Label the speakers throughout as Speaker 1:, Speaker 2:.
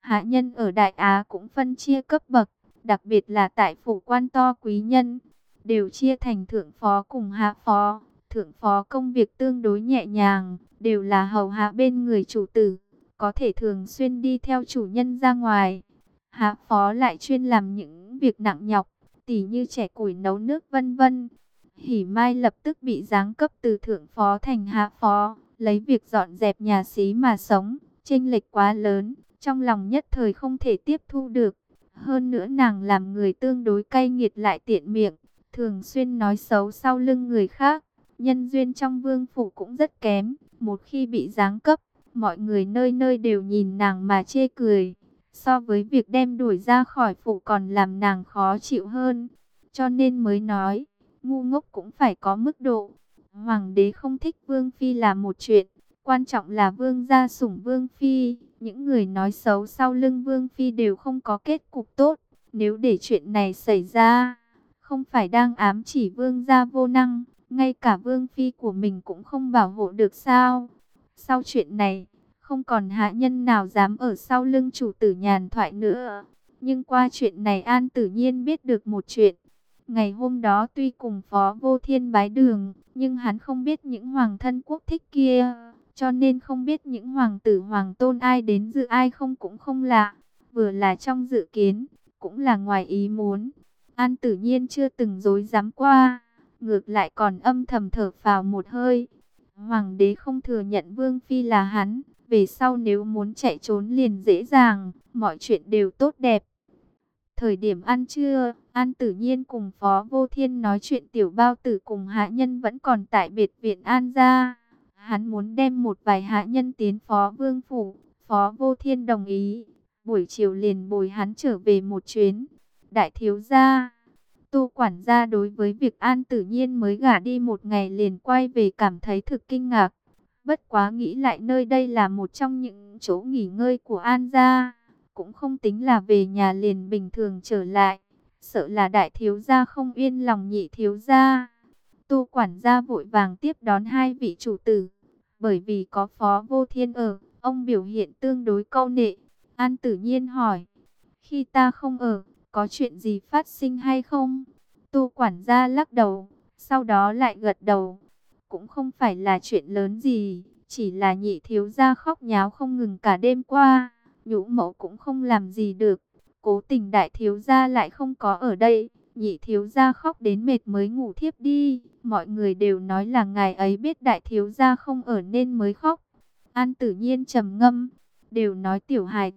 Speaker 1: Hạ nhân ở Đại Á cũng phân chia cấp bậc, đặc biệt là tại phủ quan to quý nhân, đều chia thành thượng phó cùng hạ phó. Thượng phó công việc tương đối nhẹ nhàng, đều là hầu hạ bên người chủ tử, có thể thường xuyên đi theo chủ nhân ra ngoài. Hạ phó lại chuyên làm những việc nặng nhọc, tỉ như chẻ củi nấu nước vân vân. Hỉ Mai lập tức bị giáng cấp từ thượng phó thành hạ phó, lấy việc dọn dẹp nhà xí mà sống, chênh lệch quá lớn, trong lòng nhất thời không thể tiếp thu được. Hơn nữa nàng làm người tương đối cay nghiệt lại tiện miệng, thường xuyên nói xấu sau lưng người khác. Nhân duyên trong vương phủ cũng rất kém, một khi bị giáng cấp, mọi người nơi nơi đều nhìn nàng mà chê cười. So với việc đem đuổi ra khỏi phủ còn làm nàng khó chịu hơn. Cho nên mới nói, ngu ngốc cũng phải có mức độ. Hoàng đế không thích vương phi là một chuyện, quan trọng là vương gia sủng vương phi. Những người nói xấu sau lưng vương phi đều không có kết cục tốt. Nếu để chuyện này xảy ra, không phải đang ám chỉ vương gia vô năng, ngay cả vương phi của mình cũng không bảo hộ được sao? Sau chuyện này, không còn hạ nhân nào dám ở sau lưng chủ tử nhàn thoại nữa. Nhưng qua chuyện này An Tử Nhiên biết được một chuyện. Ngày hôm đó tuy cùng Phó Vô Thiên bái đường, nhưng hắn không biết những hoàng thân quốc thích kia, cho nên không biết những hoàng tử hoàng tôn ai đến dự ai không cũng không lạ. Vừa là trong dự kiến, cũng là ngoài ý muốn. An Tử Nhiên chưa từng dối dám qua, ngược lại còn âm thầm thở phào một hơi. Hoàng đế không thừa nhận vương phi là hắn, về sau nếu muốn chạy trốn liền dễ dàng, mọi chuyện đều tốt đẹp. Thời điểm ăn trưa, An Tử Nhiên cùng Phó Vô Thiên nói chuyện tiểu bao tử cùng hạ nhân vẫn còn tại biệt viện An gia. Hắn muốn đem một vài hạ nhân tiến Phó Vương phủ, Phó Vô Thiên đồng ý. Buổi chiều liền bồi hắn trở về một chuyến. Đại thiếu gia, Tô quản gia đối với việc An Tử Nhiên mới gả đi một ngày liền quay về cảm thấy thực kinh ngạc. Bất quá nghĩ lại nơi đây là một trong những chỗ nghỉ ngơi của An gia, cũng không tính là về nhà liền bình thường trở lại. Sợ là đại thiếu gia không yên lòng nhị thiếu gia. Tô quản gia vội vàng tiếp đón hai vị chủ tử. Bởi vì có Phó Vô Thiên ở, ông biểu hiện tương đối câu nệ. An Tử Nhiên hỏi, khi ta không ở, có chuyện gì phát sinh hay không? Tô quản gia lắc đầu, sau đó lại gật đầu. Cũng không phải là chuyện lớn gì, chỉ là nhị thiếu gia khóc nháo không ngừng cả đêm qua. Nhũ mẫu cũng không làm gì được. Cố tình đại thiếu gia lại không có ở đây. Nhị thiếu gia khóc đến mệt mới ngủ thiếp đi. Mọi người đều nói là ngài ấy biết đại thiếu gia không ở nên mới khóc. An Tử Nhiên trầm ngâm, đều nói tiểu hài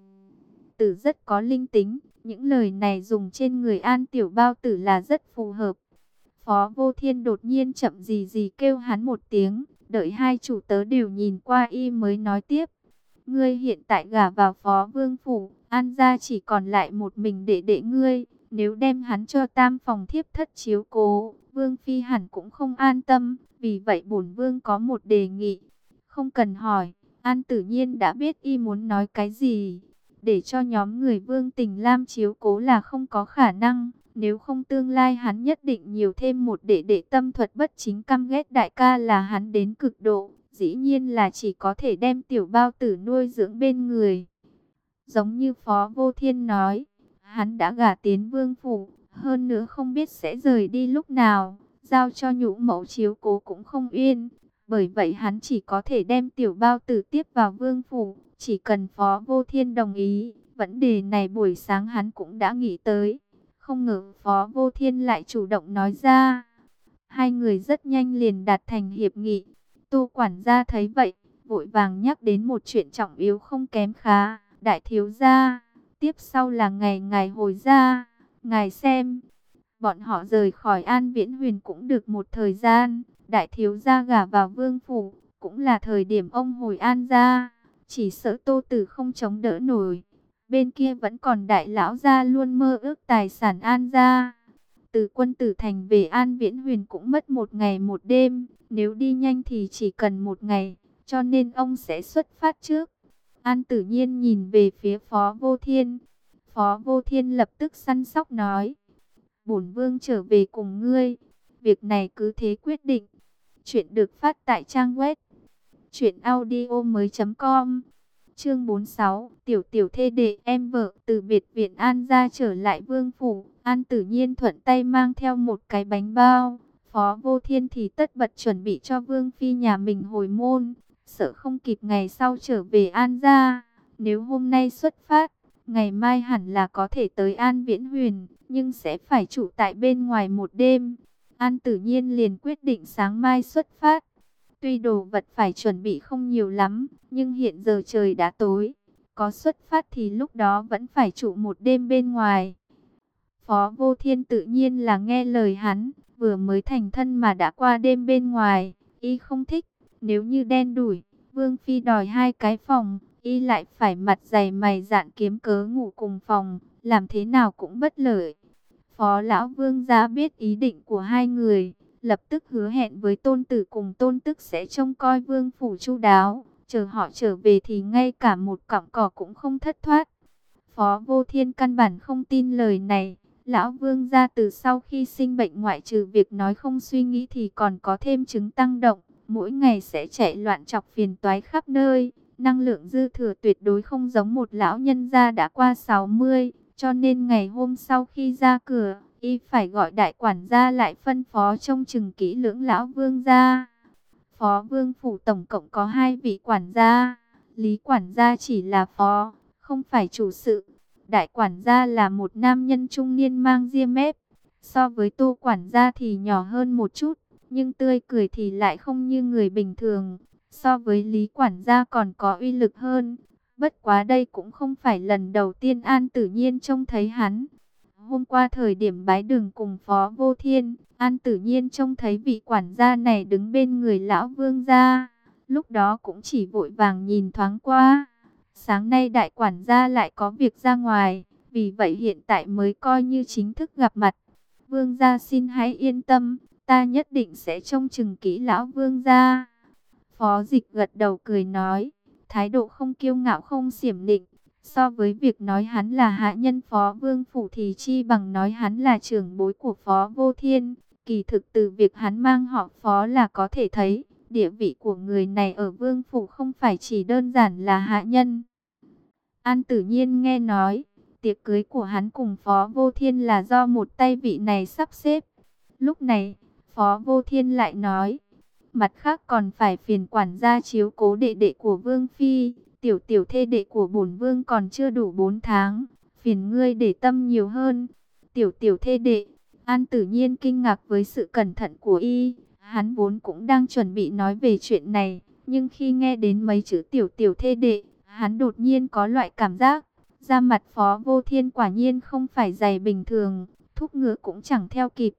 Speaker 1: tử rất có linh tính. Những lời này dùng trên người An Tiểu Bao Tử là rất phù hợp. Phó Vô Thiên đột nhiên chậm gì gì kêu hắn một tiếng, đợi hai chủ tớ đều nhìn qua y mới nói tiếp. Ngươi hiện tại gả vào Phó Vương phủ, An gia chỉ còn lại một mình đệ đệ ngươi, nếu đem hắn cho tam phòng thiếp thất chiếu cố, Vương phi hẳn cũng không an tâm, vì vậy bổn vương có một đề nghị. Không cần hỏi, An Tử Nhiên đã biết y muốn nói cái gì. Để cho nhóm người Vương Tình Lam chiếu cố là không có khả năng. Nếu không tương lai hắn nhất định nhiều thêm một đệ đệ tâm thuật bất chính căm ghét đại ca là hắn đến cực độ. Dĩ nhiên là chỉ có thể đem tiểu bao tử nuôi dưỡng bên người. Giống như Phó Vô Thiên nói, hắn đã gả tiến Vương phủ, hơn nữa không biết sẽ rời đi lúc nào. Giao cho nhũ mẫu chiếu cố cũng không yên. Bởi vậy hắn chỉ có thể đem tiểu bao tử tiếp vào Vương phủ. Chỉ cần Phó Vô Thiên đồng ý, vấn đề này buổi sáng hắn cũng đã nghĩ tới. Không ngờ Phó Vô Thiên lại chủ động nói ra. Hai người rất nhanh liền đạt thành hiệp nghị. Tô quản gia thấy vậy, vội vàng nhắc đến một chuyện trọng yếu không kém khá. Đại thiếu gia, tiếp sau là ngày ngài hồi gia. Ngài xem, bọn họ rời khỏi An Viễn Huyền cũng được một thời gian. Đại thiếu gia gả vào Vương phủ, cũng là thời điểm ông hồi An gia. Chỉ sợ Tô Tử không chống đỡ nổi. Bên kia vẫn còn đại lão gia luôn mơ ước tài sản An gia. Từ Quân Tử Thành về An Viễn Huyền cũng mất một ngày một đêm. Nếu đi nhanh thì chỉ cần một ngày. Cho nên ông sẽ xuất phát trước. An Tử Nhiên nhìn về phía Phó Vô Thiên. Phó Vô Thiên lập tức săn sóc nói. Bổn vương trở về cùng ngươi. Việc này cứ thế quyết định. Chuyện được phát tại trang web truyệnaudiomoi.com. Chương 46, tiểu tiểu thê đệ em vợ. Từ biệt viện An gia trở lại vương phủ, An Tử Nhiên thuận tay mang theo một cái bánh bao. Phó Vô Thiên thì tất bật chuẩn bị cho vương phi nhà mình hồi môn, sợ không kịp ngày sau trở về An gia. Nếu hôm nay xuất phát, ngày mai hẳn là có thể tới An Viễn Huyền, nhưng sẽ phải trụ tại bên ngoài một đêm. An Tử Nhiên liền quyết định sáng mai xuất phát. Tuy đồ vật phải chuẩn bị không nhiều lắm, nhưng hiện giờ trời đã tối. Có xuất phát thì lúc đó vẫn phải trụ một đêm bên ngoài. Phó Vô Thiên tự nhiên là nghe lời hắn, vừa mới thành thân mà đã qua đêm bên ngoài, y không thích. Nếu như đen đủi, Vương Phi đòi 2 cái phòng, y lại phải mặt dày mày dạn kiếm cớ ngủ cùng phòng, làm thế nào cũng bất lợi. Phó Lão Vương gia biết ý định của hai người, lập tức hứa hẹn với tôn tử cùng tôn tức sẽ trông coi vương phủ chu đáo, chờ họ trở về thì ngay cả một cọng cỏ cũng không thất thoát. Phó Vô Thiên căn bản không tin lời này. Lão Vương gia từ sau khi sinh bệnh ngoại trừ việc nói không suy nghĩ thì còn có thêm chứng tăng động, mỗi ngày sẽ chạy loạn chọc phiền toái khắp nơi, năng lượng dư thừa tuyệt đối không giống một lão nhân gia đã qua 60, cho nên ngày hôm sau khi ra cửa, y phải gọi đại quản gia lại phân phó trông chừng kỹ lưỡng lão Vương gia. Phó Vương phủ tổng cộng có 2 vị quản gia, Lý quản gia chỉ là phó, không phải chủ sự. Đại quản gia là một nam nhân trung niên mang ria mép, so với Tô quản gia thì nhỏ hơn một chút, nhưng tươi cười thì lại không như người bình thường, so với Lý quản gia còn có uy lực hơn. Bất quá đây cũng không phải lần đầu tiên An Tử Nhiên trông thấy hắn. Hôm qua thời điểm bái đường cùng Phó Vô Thiên, An Tử Nhiên trông thấy vị quản gia này đứng bên người lão Vương gia, lúc đó cũng chỉ vội vàng nhìn thoáng qua. Sáng nay đại quản gia lại có việc ra ngoài, vì vậy hiện tại mới coi như chính thức gặp mặt. Vương gia xin hãy yên tâm, ta nhất định sẽ trông chừng kỹ lão Vương gia. Phó Dịch gật đầu cười nói, thái độ không kiêu ngạo không xiểm nịnh. So với việc nói hắn là hạ nhân Phó Vương phủ thì chi bằng nói hắn là trưởng bối của Phó Vô Thiên. Kỳ thực từ việc hắn mang họ Phó là có thể thấy, địa vị của người này ở Vương phủ không phải chỉ đơn giản là hạ nhân. An Tử Nhiên nghe nói, tiệc cưới của hắn cùng Phó Vô Thiên là do một tay vị này sắp xếp. Lúc này, Phó Vô Thiên lại nói, mặt khác còn phải phiền quản gia chiếu cố đệ đệ của Vương Phi, tiểu tiểu thê đệ của bổn Vương còn chưa đủ 4 tháng, phiền ngươi để tâm nhiều hơn. Tiểu tiểu thê đệ, An Tử Nhiên kinh ngạc với sự cẩn thận của y, hắn vốn cũng đang chuẩn bị nói về chuyện này, nhưng khi nghe đến mấy chữ tiểu tiểu thê đệ, hắn đột nhiên có loại cảm giác, da mặt Phó Vô Thiên quả nhiên không phải dày bình thường, thúc ngựa cũng chẳng theo kịp.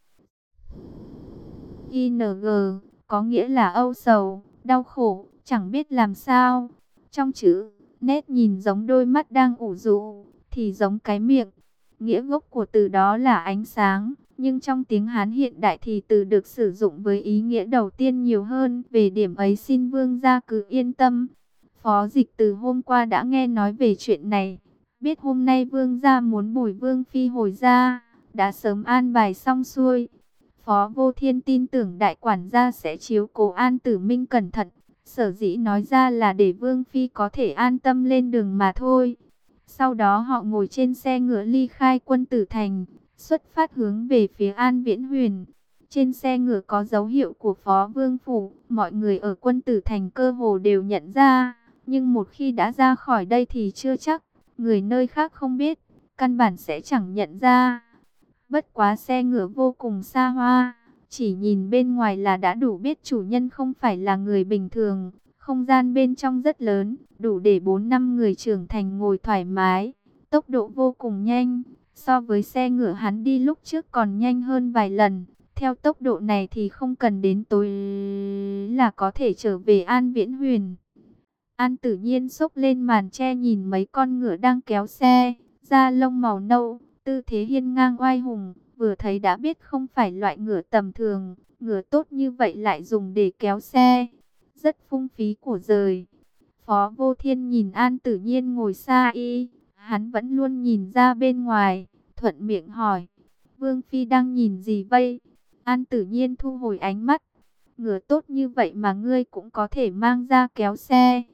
Speaker 1: ING, có nghĩa là âu sầu, đau khổ, chẳng biết làm sao. Trong chữ, nét nhìn giống đôi mắt đang ủ rũ, thì giống cái miệng. Nghĩa gốc của từ đó là ánh sáng, nhưng trong tiếng Hán hiện đại thì từ được sử dụng với ý nghĩa đầu tiên nhiều hơn. Về điểm ấy xin Vương gia cứ yên tâm. Phó Dịch từ hôm qua đã nghe nói về chuyện này, biết hôm nay Vương gia muốn bồi Vương Phi hồi ra, đã sớm an bài xong xuôi. Phó Vô Thiên tin tưởng đại quản gia sẽ chiếu cố An Tử Minh cẩn thận, sở dĩ nói ra là để Vương Phi có thể an tâm lên đường mà thôi. Sau đó họ ngồi trên xe ngựa ly khai Quân Tử Thành, xuất phát hướng về phía An Viễn Huyền. Trên xe ngựa có dấu hiệu của Phó Vương Phủ, mọi người ở Quân Tử Thành cơ hồ đều nhận ra, nhưng một khi đã ra khỏi đây thì chưa chắc, người nơi khác không biết, căn bản sẽ chẳng nhận ra. Bất quá xe ngựa vô cùng xa hoa, chỉ nhìn bên ngoài là đã đủ biết chủ nhân không phải là người bình thường. Không gian bên trong rất lớn, đủ để 4-5 người trưởng thành ngồi thoải mái, tốc độ vô cùng nhanh. So với xe ngựa hắn đi lúc trước còn nhanh hơn vài lần. Theo tốc độ này thì không cần đến tối là có thể trở về An Viễn Huyền. An Tử Nhiên xốc lên màn che nhìn mấy con ngựa đang kéo xe, da lông màu nâu, tư thế hiên ngang oai hùng, vừa thấy đã biết không phải loại ngựa tầm thường, ngựa tốt như vậy lại dùng để kéo xe, rất phung phí của giời. Phó Vô Thiên nhìn An Tử Nhiên ngồi xa y, hắn vẫn luôn nhìn ra bên ngoài, thuận miệng hỏi, Vương Phi đang nhìn gì vậy? An Tử Nhiên thu hồi ánh mắt, ngựa tốt như vậy mà ngươi cũng có thể mang ra kéo xe.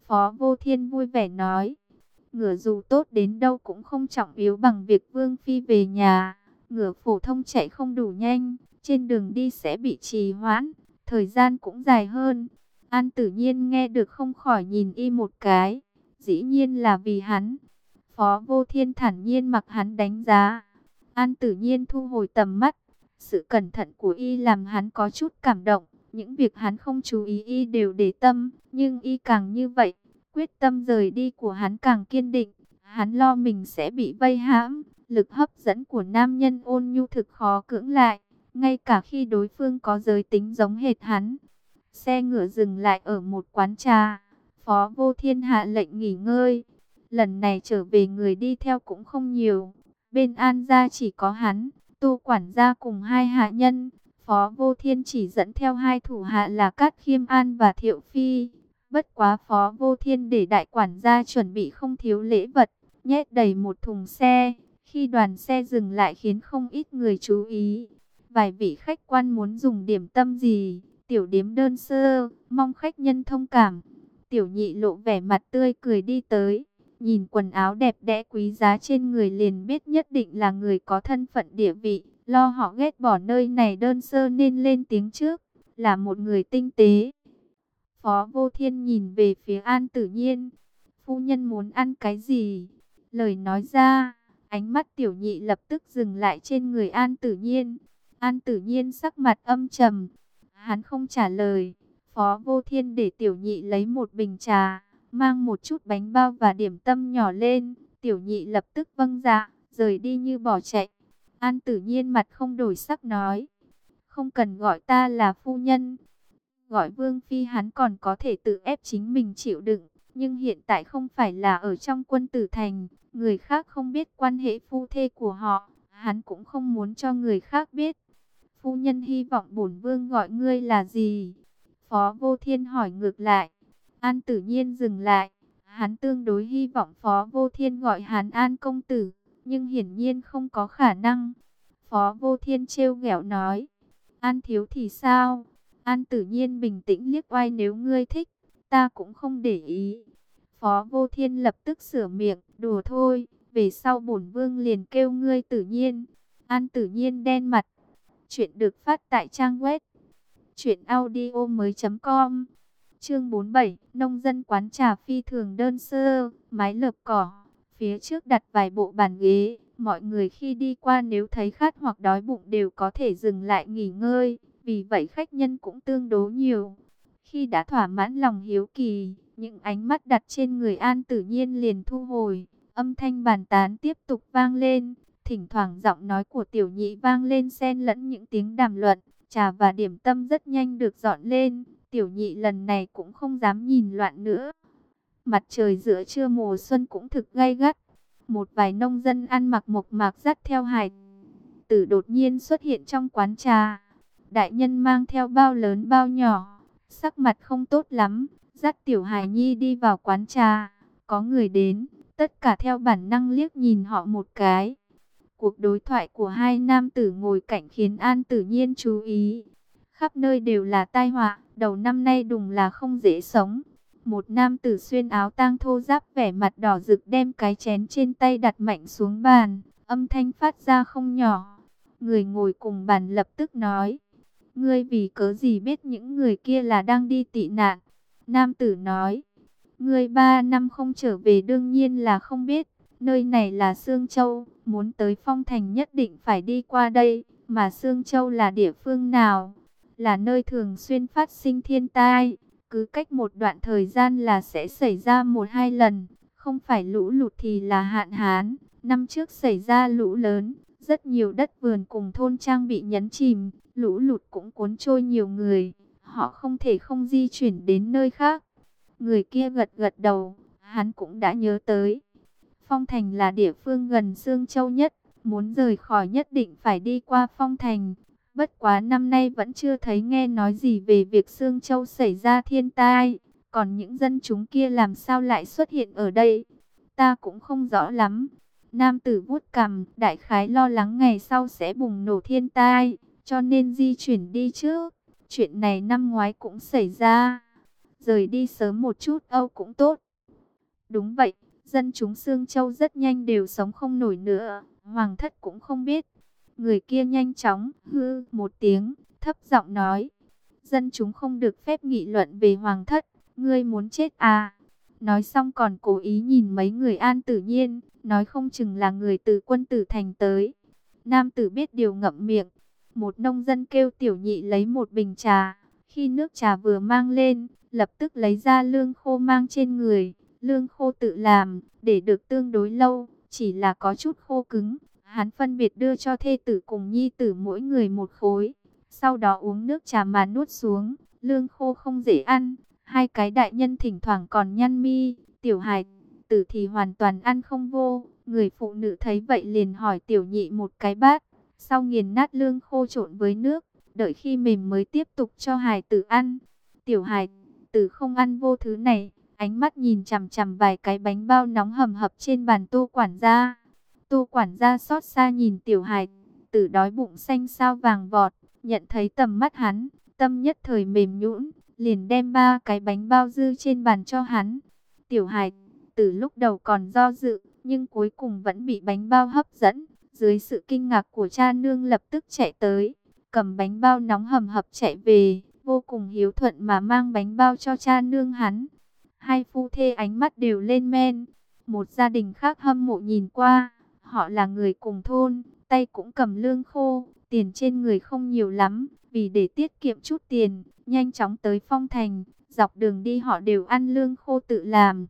Speaker 1: Phó Vô Thiên vui vẻ nói, ngựa dù tốt đến đâu cũng không trọng yếu bằng việc Vương Phi về nhà. Ngựa phổ thông chạy không đủ nhanh, trên đường đi sẽ bị trì hoãn, thời gian cũng dài hơn. An Tử Nhiên nghe được không khỏi nhìn y một cái, dĩ nhiên là vì hắn. Phó Vô Thiên thản nhiên mặc hắn đánh giá. An Tử Nhiên thu hồi tầm mắt, sự cẩn thận của y làm hắn có chút cảm động. Những việc hắn không chú ý y đều để tâm, nhưng y càng như vậy, quyết tâm rời đi của hắn càng kiên định. Hắn lo mình sẽ bị vây hãm, lực hấp dẫn của nam nhân ôn nhu thực khó cưỡng lại, ngay cả khi đối phương có giới tính giống hệt hắn. Xe ngựa dừng lại ở một quán trà, Phó Vô Thiên hạ lệnh nghỉ ngơi. Lần này trở về người đi theo cũng không nhiều, bên An gia chỉ có hắn, Tô quản gia cùng hai hạ nhân. Phó Vô Thiên chỉ dẫn theo hai thủ hạ là Cát Khiêm An và Thiệu Phi. Bất quá Phó Vô Thiên để đại quản gia chuẩn bị không thiếu lễ vật, nhét đầy một thùng xe. Khi đoàn xe dừng lại khiến không ít người chú ý. Vài vị khách quan muốn dùng điểm tâm gì, tiểu điếm đơn sơ, mong khách nhân thông cảm. Tiểu Nhị lộ vẻ mặt tươi cười đi tới, nhìn quần áo đẹp đẽ quý giá trên người liền biết nhất định là người có thân phận địa vị. Lo họ ghét bỏ nơi này đơn sơ nên lên tiếng trước, là một người tinh tế. Phó Vô Thiên nhìn về phía An Tử Nhiên. Phu nhân muốn ăn cái gì? Lời nói ra, ánh mắt Tiểu Nhị lập tức dừng lại trên người An Tử Nhiên. An Tử Nhiên sắc mặt âm trầm, hắn không trả lời. Phó Vô Thiên để Tiểu Nhị lấy một bình trà, mang một chút bánh bao và điểm tâm nhỏ lên. Tiểu Nhị lập tức vâng dạ, rời đi như bỏ chạy. An Tử Nhiên mặt không đổi sắc nói, không cần gọi ta là phu nhân, gọi Vương Phi hắn còn có thể tự ép chính mình chịu đựng. Nhưng hiện tại không phải là ở trong Quân Tử Thành, người khác không biết quan hệ phu thê của họ, hắn cũng không muốn cho người khác biết. Phu nhân hy vọng bổn vương gọi ngươi là gì? Phó Vô Thiên hỏi ngược lại. An Tử Nhiên dừng lại, hắn tương đối hy vọng Phó Vô Thiên gọi hắn An công tử, nhưng hiển nhiên không có khả năng. Phó Vô Thiên trêu ghẹo nói, An thiếu thì sao? An Tử Nhiên bình tĩnh liếc oai, nếu ngươi thích, ta cũng không để ý. Phó Vô Thiên lập tức sửa miệng, đùa thôi, về sau bổn vương liền kêu ngươi Tử Nhiên. An Tử Nhiên đen mặt. Chuyện được phát tại trang web truyệnaudiomoi.com. Chương 47, nông dân quán trà phi thường đơn sơ, mái lợp cỏ, phía trước đặt vài bộ bàn ghế, mọi người khi đi qua nếu thấy khát hoặc đói bụng đều có thể dừng lại nghỉ ngơi, vì vậy khách nhân cũng tương đối nhiều. Khi đã thỏa mãn lòng hiếu kỳ, những ánh mắt đặt trên người An Tử Nhiên liền thu hồi, âm thanh bàn tán tiếp tục vang lên, thỉnh thoảng giọng nói của Tiểu Nhị vang lên xen lẫn những tiếng đàm luận. Trà và điểm tâm rất nhanh được dọn lên, Tiểu Nhị lần này cũng không dám nhìn loạn nữa. Mặt trời giữa trưa mùa xuân cũng thực gay gắt. Một vài nông dân ăn mặc mộc mạc dắt theo hài tử đột nhiên xuất hiện trong quán trà. Đại nhân mang theo bao lớn bao nhỏ, sắc mặt không tốt lắm, dắt tiểu hài nhi đi vào quán trà. Có người đến, tất cả theo bản năng liếc nhìn họ một cái. Cuộc đối thoại của hai nam tử ngồi cạnh khiến An Tử Nhiên chú ý. Khắp nơi đều là tai họa, đầu năm nay đùng là không dễ sống. Một nam tử xuyên áo tang thô ráp vẻ mặt đỏ rực đem cái chén trên tay đặt mạnh xuống bàn, âm thanh phát ra không nhỏ. Người ngồi cùng bàn lập tức nói, ngươi vì cớ gì biết những người kia là đang đi tị nạn? Nam tử nói, ngươi 3 năm không trở về đương nhiên là không biết. Nơi này là Sương Châu, muốn tới Phong Thành nhất định phải đi qua đây. Mà Sương Châu là địa phương nào? Là nơi thường xuyên phát sinh thiên tai. Cứ cách một đoạn thời gian là sẽ xảy ra 1-2 lần. Không phải lũ lụt thì là hạn hán. Năm trước xảy ra lũ lớn, rất nhiều đất vườn cùng thôn trang bị nhấn chìm. Lũ lụt cũng cuốn trôi nhiều người. Họ không thể không di chuyển đến nơi khác. Người kia gật gật đầu, hắn cũng đã nhớ tới. Phong Thành là địa phương gần Sương Châu nhất, muốn rời khỏi nhất định phải đi qua Phong Thành. Bất quá năm nay vẫn chưa thấy nghe nói gì về việc Sương Châu xảy ra thiên tai, còn những dân chúng kia làm sao lại xuất hiện ở đây? Ta cũng không rõ lắm. Nam tử vuốt cằm, đại khái lo lắng ngày sau sẽ bùng nổ thiên tai, cho nên di chuyển đi trước. Chuyện này năm ngoái cũng xảy ra. rời đi sớm một chút Âu cũng tốt. Đúng vậy, dân chúng Sương Châu rất nhanh đều sống không nổi nữa, Hoàng thất cũng không biết. Người kia nhanh chóng hư một tiếng, thấp giọng nói, dân chúng không được phép nghị luận về Hoàng thất, ngươi muốn chết à? Nói xong còn cố ý nhìn mấy người An Tử Nhiên, nói không chừng là người từ Quân Tử Thành tới. Nam tử biết điều ngậm miệng. Một nông dân kêu Tiểu Nhị lấy một bình trà. Khi nước trà vừa mang lên, lập tức lấy ra lương khô mang trên người. Lương khô tự làm, để được tương đối lâu, chỉ là có chút khô cứng. Hắn phân biệt đưa cho thê tử cùng nhi tử mỗi người một khối. Sau đó uống nước trà mà nuốt xuống. Lương khô không dễ ăn. Hai cái đại nhân thỉnh thoảng còn nhăn mi. Tiểu hài tử thì hoàn toàn ăn không vô. Người phụ nữ thấy vậy liền hỏi Tiểu Nhị một cái bát. Sau nghiền nát lương khô trộn với nước, đợi khi mềm mới tiếp tục cho hài tử ăn. Tiểu hài tử không ăn vô thứ này, ánh mắt nhìn chằm chằm vài cái bánh bao nóng hầm hập trên bàn Tô quản gia. Tô quản gia xót xa nhìn tiểu hài tử đói bụng xanh xao vàng vọt, nhận thấy tầm mắt hắn, tâm nhất thời mềm nhũn, liền đem ba cái bánh bao dư trên bàn cho hắn. Tiểu hài tử lúc đầu còn do dự, nhưng cuối cùng vẫn bị bánh bao hấp dẫn. Dưới sự kinh ngạc của cha nương lập tức chạy tới, cầm bánh bao nóng hầm hập chạy về, vô cùng hiếu thuận mà mang bánh bao cho cha nương hắn. Hai phu thê ánh mắt đều lên men. Một gia đình khác hâm mộ nhìn qua, họ là người cùng thôn, tay cũng cầm lương khô, tiền trên người không nhiều lắm, vì để tiết kiệm chút tiền, nhanh chóng tới Phong Thành, dọc đường đi họ đều ăn lương khô tự làm.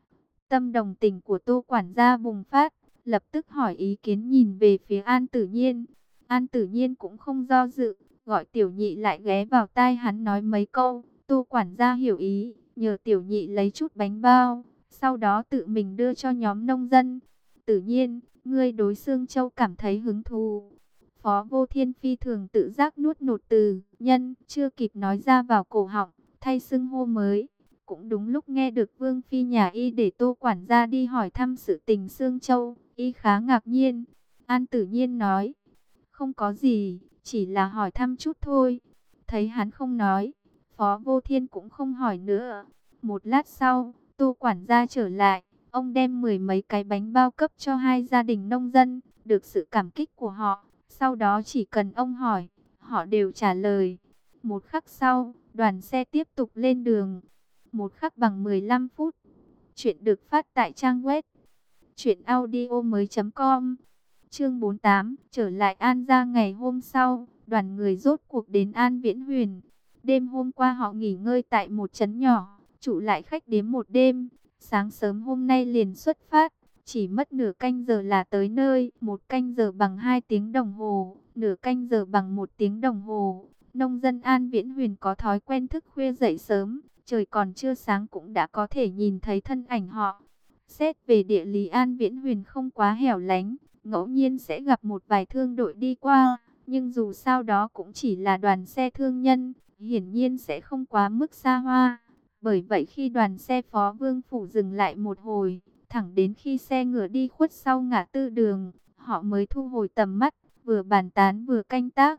Speaker 1: Tâm đồng tình của Tô quản gia bùng phát, lập tức hỏi ý kiến nhìn về phía An Tử Nhiên. An Tử Nhiên cũng không do dự, gọi Tiểu Nhị lại ghé vào tai hắn nói mấy câu. Tô quản gia hiểu ý, nhờ Tiểu Nhị lấy chút bánh bao, sau đó tự mình đưa cho nhóm nông dân. Tử Nhiên, ngươi đối Sương Châu cảm thấy hứng thú. Phó Vô Thiên phi thường tự giác nuốt nột từ nhân, chưa kịp nói ra vào cổ họng, thay xưng hô mới. Cũng đúng lúc nghe được Vương Phi nhà y để Tô quản gia đi hỏi thăm sự tình Sương Châu, y khá ngạc nhiên. An Tử Nhiên nói, không có gì, chỉ là hỏi thăm chút thôi. Thấy hắn không nói, Phó Vô Thiên cũng không hỏi nữa. Một lát sau, Tô quản gia trở lại, ông đem 10 mấy cái bánh bao cấp cho hai gia đình nông dân, được sự cảm kích của họ. Sau đó chỉ cần ông hỏi, họ đều trả lời. Một khắc sau, đoàn xe tiếp tục lên đường. Một khắc bằng 15 phút. Chuyện được phát tại trang web truyệnaudiomoi.com. Chương 48, trở lại An gia ngày hôm sau, đoàn người rốt cuộc đến An Viễn Huyền. Đêm hôm qua họ nghỉ ngơi tại một trấn nhỏ, trụ lại khách điếm một đêm. Sáng sớm hôm nay liền xuất phát, chỉ mất nửa canh giờ là tới nơi, một canh giờ bằng 2 tiếng đồng hồ, nửa canh giờ bằng 1 tiếng đồng hồ. Nông dân An Viễn Huyền có thói quen thức khuya dậy sớm, trời còn chưa sáng cũng đã có thể nhìn thấy thân ảnh họ. Xét về địa lý An Viễn Huyền không quá hẻo lánh, ngẫu nhiên sẽ gặp một vài thương đội đi qua, nhưng dù sao đó cũng chỉ là đoàn xe thương nhân, hiển nhiên sẽ không quá mức xa hoa. Bởi vậy khi đoàn xe Phó Vương Phủ dừng lại một hồi, thẳng đến khi xe ngựa đi khuất sau ngã tư đường, họ mới thu hồi tầm mắt, vừa bàn tán vừa canh tác.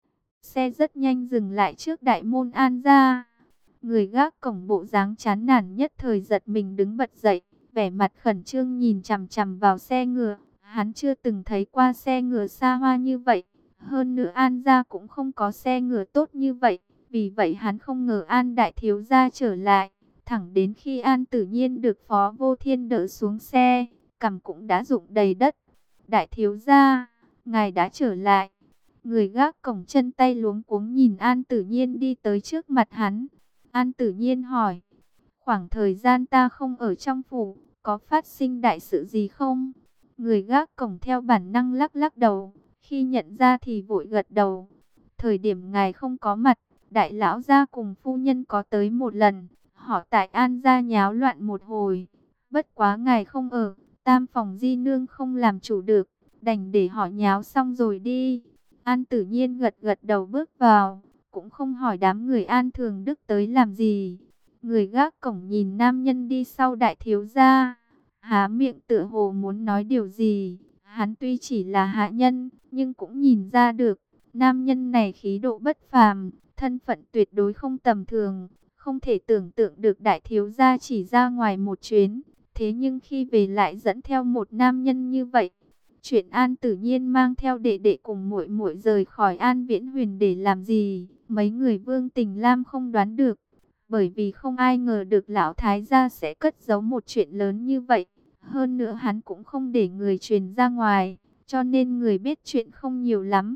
Speaker 1: Xe rất nhanh dừng lại trước đại môn An gia. Người gác cổng bộ dáng chán nản nhất thời giật mình đứng bật dậy, vẻ mặt khẩn trương nhìn chằm chằm vào xe ngựa. Hắn chưa từng thấy qua xe ngựa xa hoa như vậy. Hơn nữa An gia cũng không có xe ngựa tốt như vậy. Vì vậy hắn không ngờ An đại thiếu gia trở lại. Thẳng đến khi An Tử Nhiên được Phó Vô Thiên đỡ xuống xe, cằm cũng đã rụng đầy đất. Đại thiếu gia, ngài đã trở lại. Người gác cổng chân tay luống cuống nhìn An Tử Nhiên đi tới trước mặt hắn. An Tử Nhiên hỏi, khoảng thời gian ta không ở trong phủ, có phát sinh đại sự gì không? Người gác cổng theo bản năng lắc lắc đầu, khi nhận ra thì vội gật đầu. Thời điểm ngài không có mặt, đại lão gia cùng phu nhân có tới một lần, họ tại An gia nháo loạn một hồi. Bất quá ngài không ở, tam phòng di nương không làm chủ được, đành để họ nháo xong rồi đi. An Tử Nhiên gật gật đầu bước vào, cũng không hỏi đám người An Thường Đức tới làm gì. Người gác cổng nhìn nam nhân đi sau đại thiếu gia, há miệng tựa hồ muốn nói điều gì. Hắn tuy chỉ là hạ nhân, nhưng cũng nhìn ra được, nam nhân này khí độ bất phàm, thân phận tuyệt đối không tầm thường, Không thể tưởng tượng được đại thiếu gia chỉ ra ngoài một chuyến, thế nhưng khi về lại dẫn theo một nam nhân như vậy. Chuyện An Tử Nhiên mang theo đệ đệ cùng muội muội rời khỏi An Viễn Huyền để làm gì, mấy người Vương Tình Lam không đoán được, bởi vì không ai ngờ được lão thái gia sẽ cất giấu một chuyện lớn như vậy. Hơn nữa hắn cũng không để người truyền ra ngoài, cho nên người biết chuyện không nhiều lắm.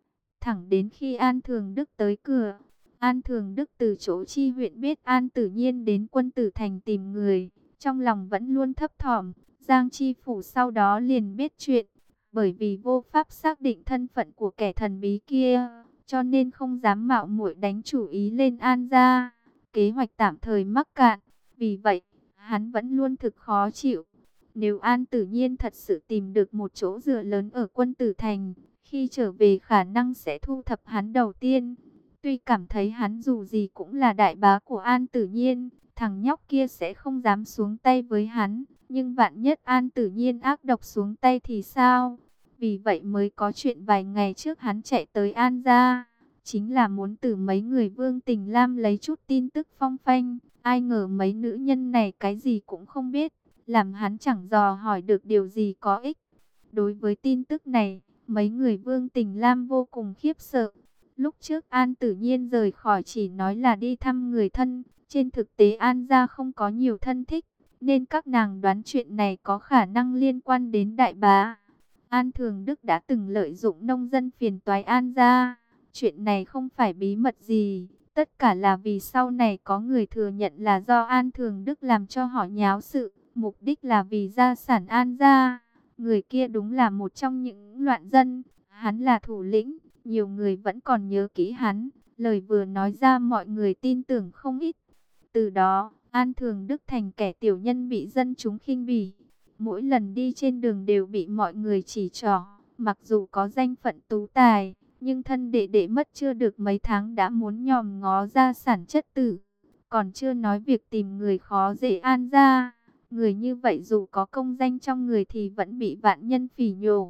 Speaker 1: Thẳng đến khi An Thường Đức tới cửa, An Thường Đức từ chỗ Chi huyện biết An Tử Nhiên đến Quân Tử Thành tìm người, trong lòng vẫn luôn thấp thỏm. Giang Chi Phủ sau đó liền biết chuyện, bởi vì vô pháp xác định thân phận của kẻ thần bí kia, cho nên không dám mạo muội đánh chủ ý lên An gia. Kế hoạch tạm thời mắc cạn, vì vậy hắn vẫn luôn thực khó chịu. Nếu An Tử Nhiên thật sự tìm được một chỗ dựa lớn ở Quân Tử Thành, khi trở về khả năng sẽ thu thập hắn đầu tiên. Tuy cảm thấy hắn dù gì cũng là đại bá của An Tử Nhiên, thằng nhóc kia sẽ không dám xuống tay với hắn. Nhưng vạn nhất An Tử Nhiên ác độc xuống tay thì sao? Vì vậy mới có chuyện vài ngày trước hắn chạy tới An gia, chính là muốn từ mấy người Vương Tình Lam lấy chút tin tức phong phanh. Ai ngờ mấy nữ nhân này cái gì cũng không biết, làm hắn chẳng dò hỏi được điều gì có ích. Đối với tin tức này, mấy người Vương Tình Lam vô cùng khiếp sợ. Lúc trước An Tử Nhiên rời khỏi chỉ nói là đi thăm người thân, trên thực tế An gia không có nhiều thân thích, nên các nàng đoán chuyện này có khả năng liên quan đến đại bá. An Thường Đức đã từng lợi dụng nông dân phiền toái An gia. Chuyện này không phải bí mật gì, tất cả là vì sau này có người thừa nhận là do An Thường Đức làm cho họ nháo sự, mục đích là vì gia sản An gia. Người kia đúng là một trong những loạn dân, hắn là thủ lĩnh, nhiều người vẫn còn nhớ kỹ hắn, lời vừa nói ra mọi người tin tưởng không ít. Từ đó, An Thường Đức thành kẻ tiểu nhân bị dân chúng khinh bỉ. Mỗi lần đi trên đường đều bị mọi người chỉ trỏ, mặc dù có danh phận tú tài, nhưng thân đệ đệ mất chưa được mấy tháng đã muốn nhòm ngó gia sản chất tử. Còn chưa nói việc tìm người khó dễ An ra. Người như vậy dù có công danh trong người thì vẫn bị vạn nhân phỉ nhổ.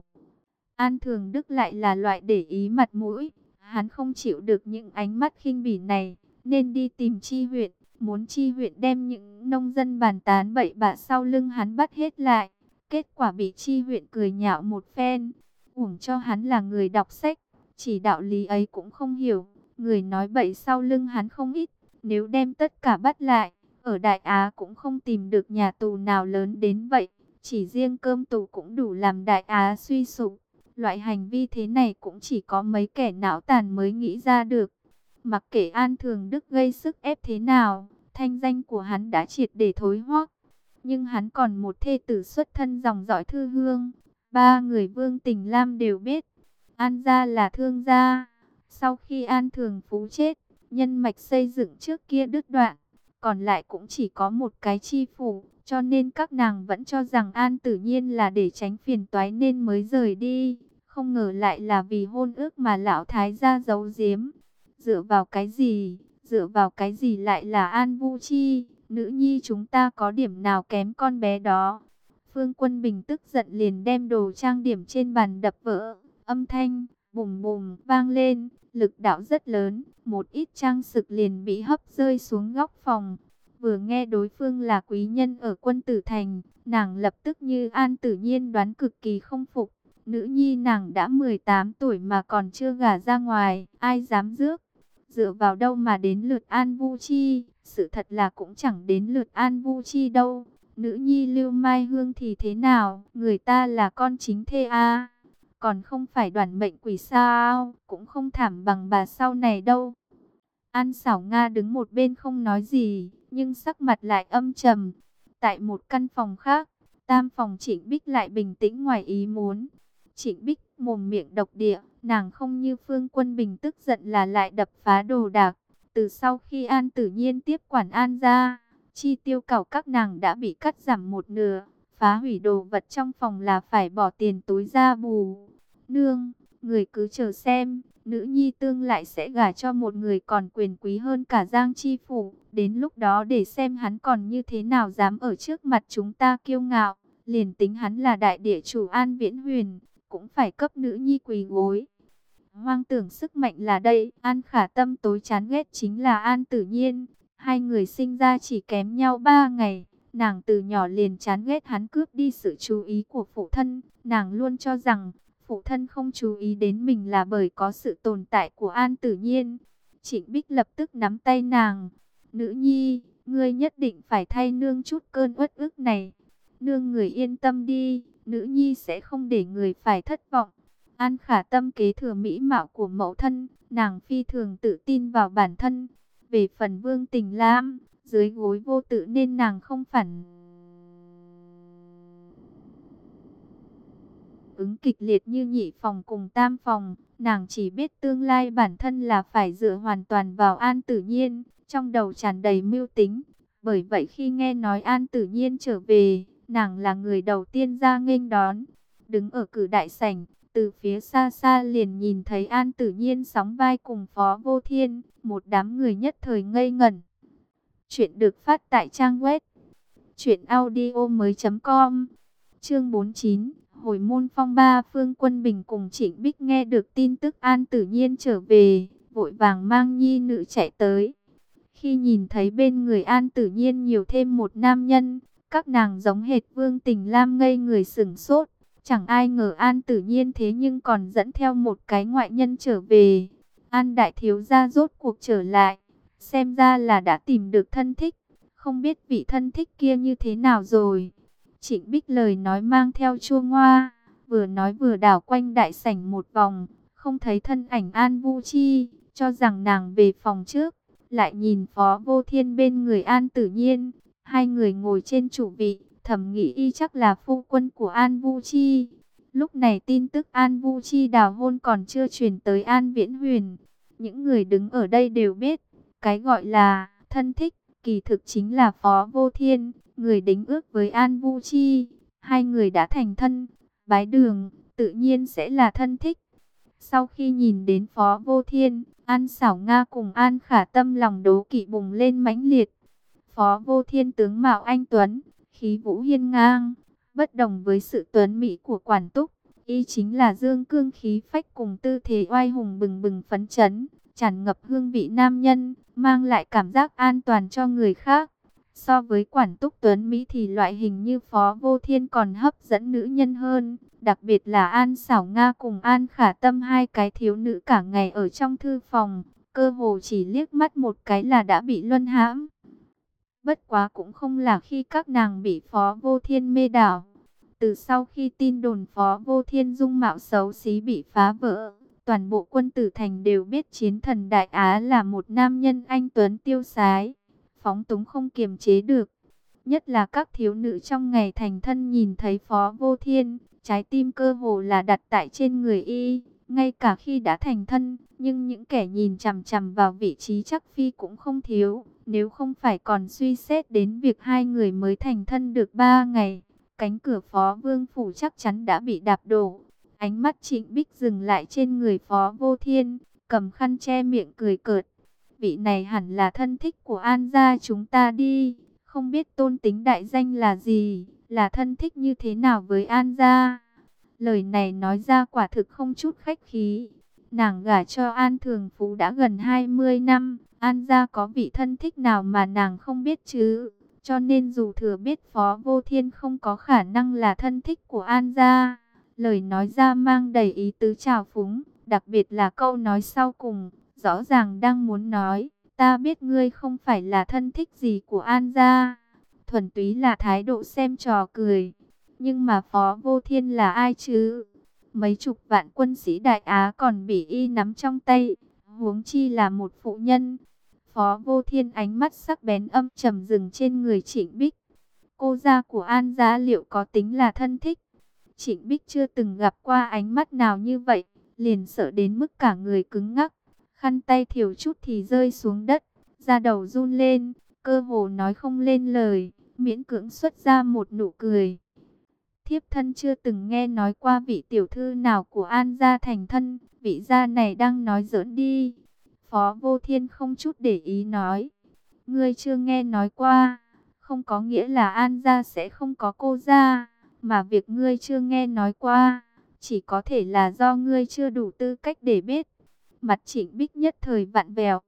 Speaker 1: An Thường Đức lại là loại để ý mặt mũi. Hắn không chịu được những ánh mắt khinh bỉ này, nên đi tìm Chi huyện. Muốn Chi huyện đem những nông dân bàn tán bậy bạ sau lưng hắn bắt hết lại. Kết quả bị Chi huyện cười nhạo một phen. Uổng cho hắn là người đọc sách, chỉ đạo lý ấy cũng không hiểu. Người nói bậy sau lưng hắn không ít. Nếu đem tất cả bắt lại, ở Đại Á cũng không tìm được nhà tù nào lớn đến vậy. Chỉ riêng cơm tù cũng đủ làm Đại Á suy sụp. Loại hành vi thế này cũng chỉ có mấy kẻ não tàn mới nghĩ ra được. Mặc kệ An Thường Đức gây sức ép thế nào, thanh danh của hắn đã triệt để thối hoác. Nhưng hắn còn một thê tử xuất thân dòng dõi thư hương. Ba người Vương Tình Lam đều biết, An gia là thương gia. Sau khi An Thường Phú chết, nhân mạch xây dựng trước kia đứt đoạn, còn lại cũng chỉ có một cái Chi phủ. Cho nên các nàng vẫn cho rằng An Tử Nhiên là để tránh phiền toái nên mới rời đi. Không ngờ lại là vì hôn ước mà lão thái gia giấu giếm. Dựa vào cái gì? Dựa vào cái gì lại là An Vu Chi? Nữ nhi chúng ta có điểm nào kém con bé đó? Phương Quân Bình tức giận liền đem đồ trang điểm trên bàn đập vỡ. Âm thanh bùm bùm vang lên, lực đạo rất lớn. Một ít trang sức liền bị hấp rơi xuống góc phòng. Vừa nghe đối phương là quý nhân ở Quân Tử Thành, nàng lập tức như An Tử Nhiên đoán cực kỳ không phục. Nữ nhi nàng đã 18 tuổi mà còn chưa gả ra ngoài, ai dám rước? Dựa vào đâu mà đến lượt An Vu Chi? Sự thật là cũng chẳng đến lượt An Vu Chi đâu. Nữ nhi Lưu Mai Hương thì thế nào? Người ta là con chính thê a, còn không phải đoản mệnh quỷ sao? Cũng không thảm bằng bà sau này đâu. An Xảo Nga đứng một bên không nói gì, nhưng sắc mặt lại âm trầm. Tại một căn phòng khác, tam phòng Trịnh Bích lại bình tĩnh ngoài ý muốn. Trịnh Bích mồm miệng độc địa, nàng không như Phương Quân Bình tức giận là lại đập phá đồ đạc. Từ sau khi An Tử Nhiên tiếp quản An gia, chi tiêu cảo các nàng đã bị cắt giảm một nửa. Phá hủy đồ vật trong phòng là phải bỏ tiền túi ra bù. Nương, người cứ chờ xem, nữ nhi tương lại sẽ gả cho một người còn quyền quý hơn cả Giang Chi Phủ. Đến lúc đó để xem hắn còn như thế nào dám ở trước mặt chúng ta kiêu ngạo. Liền tính hắn là đại địa chủ An Viễn Huyền, cũng phải cấp nữ nhi quỳ gối. Hoang tưởng sức mạnh là đây, An Khả Tâm tối chán ghét chính là An Tử Nhiên. Hai người sinh ra chỉ kém nhau 3 ngày. Nàng từ nhỏ liền chán ghét hắn cướp đi sự chú ý của phụ thân. Nàng luôn cho rằng phụ thân không chú ý đến mình là bởi có sự tồn tại của An Tử Nhiên. Trịnh Bích lập tức nắm tay nàng. Nữ nhi, ngươi nhất định phải thay nương chút cơn uất ức này. Nương người yên tâm đi, nữ nhi sẽ không để người phải thất vọng. An Khả Tâm kế thừa mỹ mạo của mẫu thân, nàng phi thường tự tin vào bản thân. Về phần Vương Tình Lam, dưới gối vô tự nên nàng không phản ứng kịch liệt như nhị phòng cùng tam phòng. Nàng chỉ biết tương lai bản thân là phải dựa hoàn toàn vào An Tử Nhiên, trong đầu tràn đầy mưu tính. Bởi vậy khi nghe nói An Tử Nhiên trở về, nàng là người đầu tiên ra nghênh đón. Đứng ở cử đại sảnh, từ phía xa xa liền nhìn thấy An Tử Nhiên sóng vai cùng Phó Vô Thiên, một đám người nhất thời ngây ngẩn. Chuyện được phát tại trang web truyệnaudiomoi.com. Chương 49, hồi môn phong ba. Phương Quân Bình cùng Trịnh Bích nghe được tin tức An Tử Nhiên trở về, vội vàng mang nhi nữ chạy tới. Khi nhìn thấy bên người An Tử Nhiên nhiều thêm một nam nhân, các nàng giống hệt Vương Tình Lam ngây người sửng sốt. Chẳng ai ngờ An Tử Nhiên thế nhưng còn dẫn theo một cái ngoại nhân trở về. An đại thiếu gia rốt cuộc trở lại, xem ra là đã tìm được thân thích. Không biết vị thân thích kia như thế nào rồi. Trịnh Bích lời nói mang theo chua ngoa, vừa nói vừa đảo quanh đại sảnh một vòng, không thấy thân ảnh An Vu Chi, cho rằng nàng về phòng trước. Lại nhìn Phó Vô Thiên bên người An Tử Nhiên, hai người ngồi trên chủ vị, thầm nghĩ y chắc là phu quân của An Vu Chi. Lúc này tin tức An Vu Chi đào hôn còn chưa truyền tới An Viễn Huyền. Những người đứng ở đây đều biết, cái gọi là thân thích, kỳ thực chính là Phó Vô Thiên, người đính ước với An Vu Chi. Hai người đã thành thân, bái đường, tự nhiên sẽ là thân thích. Sau khi nhìn đến Phó Vô Thiên, An Xảo Nga cùng An Khả Tâm lòng đố kỵ bùng lên mãnh liệt. Phó Vô Thiên tướng mạo anh tuấn, khí vũ hiên ngang, bất đồng với sự tuấn mỹ của Quản Túc, y chính là dương cương khí phách cùng tư thế oai hùng bừng bừng phấn chấn, tràn ngập hương vị nam nhân, mang lại cảm giác an toàn cho người khác. So với Quản Túc tuấn mỹ thì loại hình như Phó Vô Thiên còn hấp dẫn nữ nhân hơn. Đặc biệt là An Xảo Nga cùng An Khả Tâm, hai cái thiếu nữ cả ngày ở trong thư phòng, cơ hồ chỉ liếc mắt một cái là đã bị luân hãm. Bất quá cũng không là khi các nàng bị Phó Vô Thiên mê đảo. Từ sau khi tin đồn Phó Vô Thiên dung mạo xấu xí bị phá vỡ, toàn bộ quân tử thành đều biết Chiến Thần Đại Á là một nam nhân anh tuấn tiêu sái, phóng túng không kiềm chế được. Nhất là các thiếu nữ trong ngày thành thân nhìn thấy Phó Vô Thiên, trái tim cơ hồ là đặt tại trên người y. Ngay cả khi đã thành thân, nhưng những kẻ nhìn chằm chằm vào vị trí chắc phi cũng không thiếu. Nếu không phải còn suy xét đến việc hai người mới thành thân được 3 ngày, cánh cửa Phó Vương phủ chắc chắn đã bị đạp đổ. Ánh mắt Trịnh Bích dừng lại trên người Phó Vô Thiên, cầm khăn che miệng cười cợt. Vị này hẳn là thân thích của An gia chúng ta đi. Không biết tôn tính đại danh là gì, là thân thích như thế nào với An gia. Lời này nói ra quả thực không chút khách khí. Nàng gả cho An Thường Phú đã gần 20 năm. An gia có vị thân thích nào mà nàng không biết chứ. Cho nên dù thừa biết Phó Vô Thiên không có khả năng là thân thích của An gia, lời nói ra mang đầy ý tứ trào phúng. Đặc biệt là câu nói sau cùng, rõ ràng đang muốn nói, ta biết ngươi không phải là thân thích gì của An gia. Thuần túy là thái độ xem trò cười. Nhưng mà Phó Vô Thiên là ai chứ? Mấy chục vạn quân sĩ Đại Á còn bị y nắm trong tay, huống chi là một phụ nhân. Phó Vô Thiên ánh mắt sắc bén âm trầm dừng trên người Trịnh Bích. Cô gia của An gia liệu có tính là thân thích? Trịnh Bích chưa từng gặp qua ánh mắt nào như vậy, liền sợ đến mức cả người cứng ngắc. Khăn tay thiểu chút thì rơi xuống đất, da đầu run lên, cơ hồ nói không lên lời, miễn cưỡng xuất ra một nụ cười. Thiếp thân chưa từng nghe nói qua vị tiểu thư nào của An gia thành thân, vị gia này đang nói giỡn đi. Phó Vô Thiên không chút để ý nói, ngươi chưa nghe nói qua, không có nghĩa là An gia sẽ không có cô gia, mà việc ngươi chưa nghe nói qua, chỉ có thể là do ngươi chưa đủ tư cách để biết. Mặt Trịnh Bích nhất thời vặn vẹo.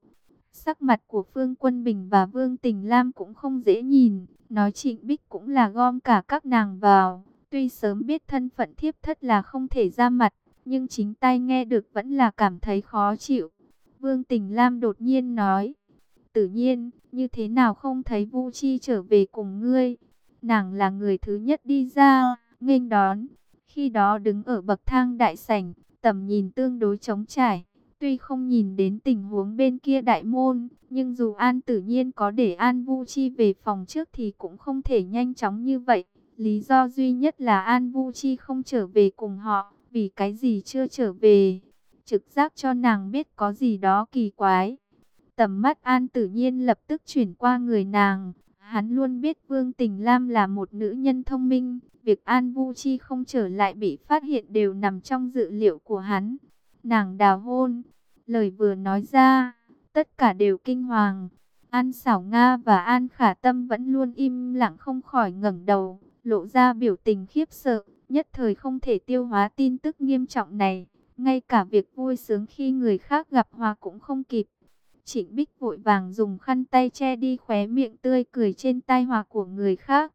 Speaker 1: Sắc mặt của Phương Quân Bình và Vương Tình Lam cũng không dễ nhìn, nói Trịnh Bích cũng là gom cả các nàng vào. Tuy sớm biết thân phận thiếp thất là không thể ra mặt, nhưng chính tai nghe được vẫn là cảm thấy khó chịu. Vương Tình Lam đột nhiên nói, tự nhiên, như thế nào không thấy Vu Chi trở về cùng ngươi? Nàng là người thứ nhất đi ra, nghênh đón. Khi đó đứng ở bậc thang đại sảnh, tầm nhìn tương đối trống trải. Tuy không nhìn đến tình huống bên kia đại môn, nhưng dù An Tử Nhiên có để An Vu Chi về phòng trước thì cũng không thể nhanh chóng như vậy. Lý do duy nhất là An Vu Chi không trở về cùng họ, vì cái gì chưa trở về. Trực giác cho nàng biết có gì đó kỳ quái. Tầm mắt An Tử Nhiên lập tức chuyển qua người nàng. Hắn luôn biết Vương Tình Lam là một nữ nhân thông minh. Việc An Vu Chi không trở lại bị phát hiện đều nằm trong dự liệu của hắn. Nàng đào hôn. Lời vừa nói ra, tất cả đều kinh hoàng. An Xảo Nga và An Khả Tâm vẫn luôn im lặng không khỏi ngẩng đầu, lộ ra biểu tình khiếp sợ, nhất thời không thể tiêu hóa tin tức nghiêm trọng này. Ngay cả việc vui sướng khi người khác gặp hòa cũng không kịp. Trịnh Bích vội vàng dùng khăn tay che đi khóe miệng tươi cười trên tai họa của người khác.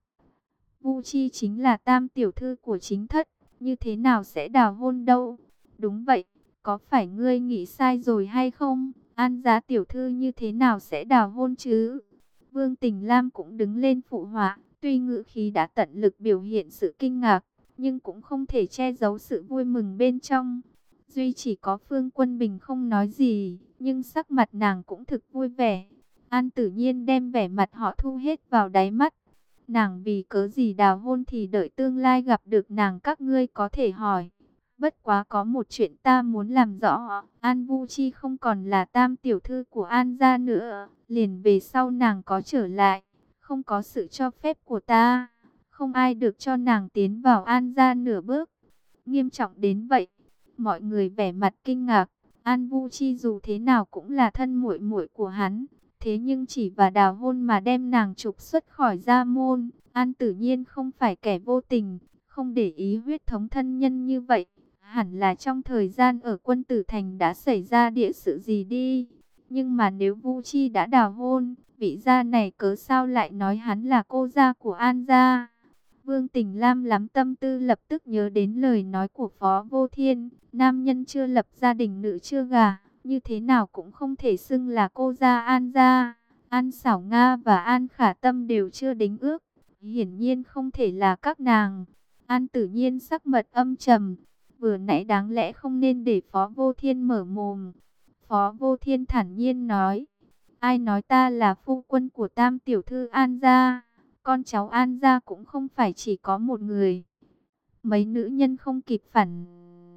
Speaker 1: Vu Chi chính là tam tiểu thư của chính thất, như thế nào sẽ đào hôn đâu? Đúng vậy, có phải ngươi nghĩ sai rồi hay không? An Giá tiểu thư như thế nào sẽ đào hôn chứ? Vương Tình Lam cũng đứng lên phụ họa, tuy ngữ khí đã tận lực biểu hiện sự kinh ngạc, nhưng cũng không thể che giấu sự vui mừng bên trong. Duy chỉ có Phương Quân Bình không nói gì, nhưng sắc mặt nàng cũng thực vui vẻ. An Tử Nhiên đem vẻ mặt họ thu hết vào đáy mắt. Nàng vì cớ gì đào hôn thì đợi tương lai gặp được nàng các ngươi có thể hỏi. Bất quá có một chuyện ta muốn làm rõ, An Vu Chi không còn là tam tiểu thư của An gia nữa, liền về sau nàng có trở lại, không có sự cho phép của ta, không ai được cho nàng tiến vào An gia nửa bước. Nghiêm trọng đến vậy, mọi người vẻ mặt kinh ngạc. An Vu Chi dù thế nào cũng là thân muội muội của hắn, thế nhưng chỉ và đào hôn mà đem nàng trục xuất khỏi gia môn. An Tử Nhiên không phải kẻ vô tình, không để ý huyết thống thân nhân như vậy. Hẳn là trong thời gian ở Quân Tử Thành đã xảy ra địa sự gì đi. Nhưng mà nếu Vu Chi đã đào hôn, vị gia này cớ sao lại nói hắn là cô gia của An gia? Vương Tình Lam lắm tâm tư lập tức nhớ đến lời nói của Phó Vô Thiên. Nam nhân chưa lập gia đình, nữ chưa gả, như thế nào cũng không thể xưng là cô gia An gia. An Xảo Nga và An Khả Tâm đều chưa đính ước, hiển nhiên không thể là các nàng. An Tử Nhiên sắc mặt âm trầm, vừa nãy đáng lẽ không nên để Phó Vô Thiên mở mồm. Phó Vô Thiên thản nhiên nói, ai nói ta là phu quân của tam tiểu thư An gia? Con cháu An gia cũng không phải chỉ có một người. Mấy nữ nhân không kịp phản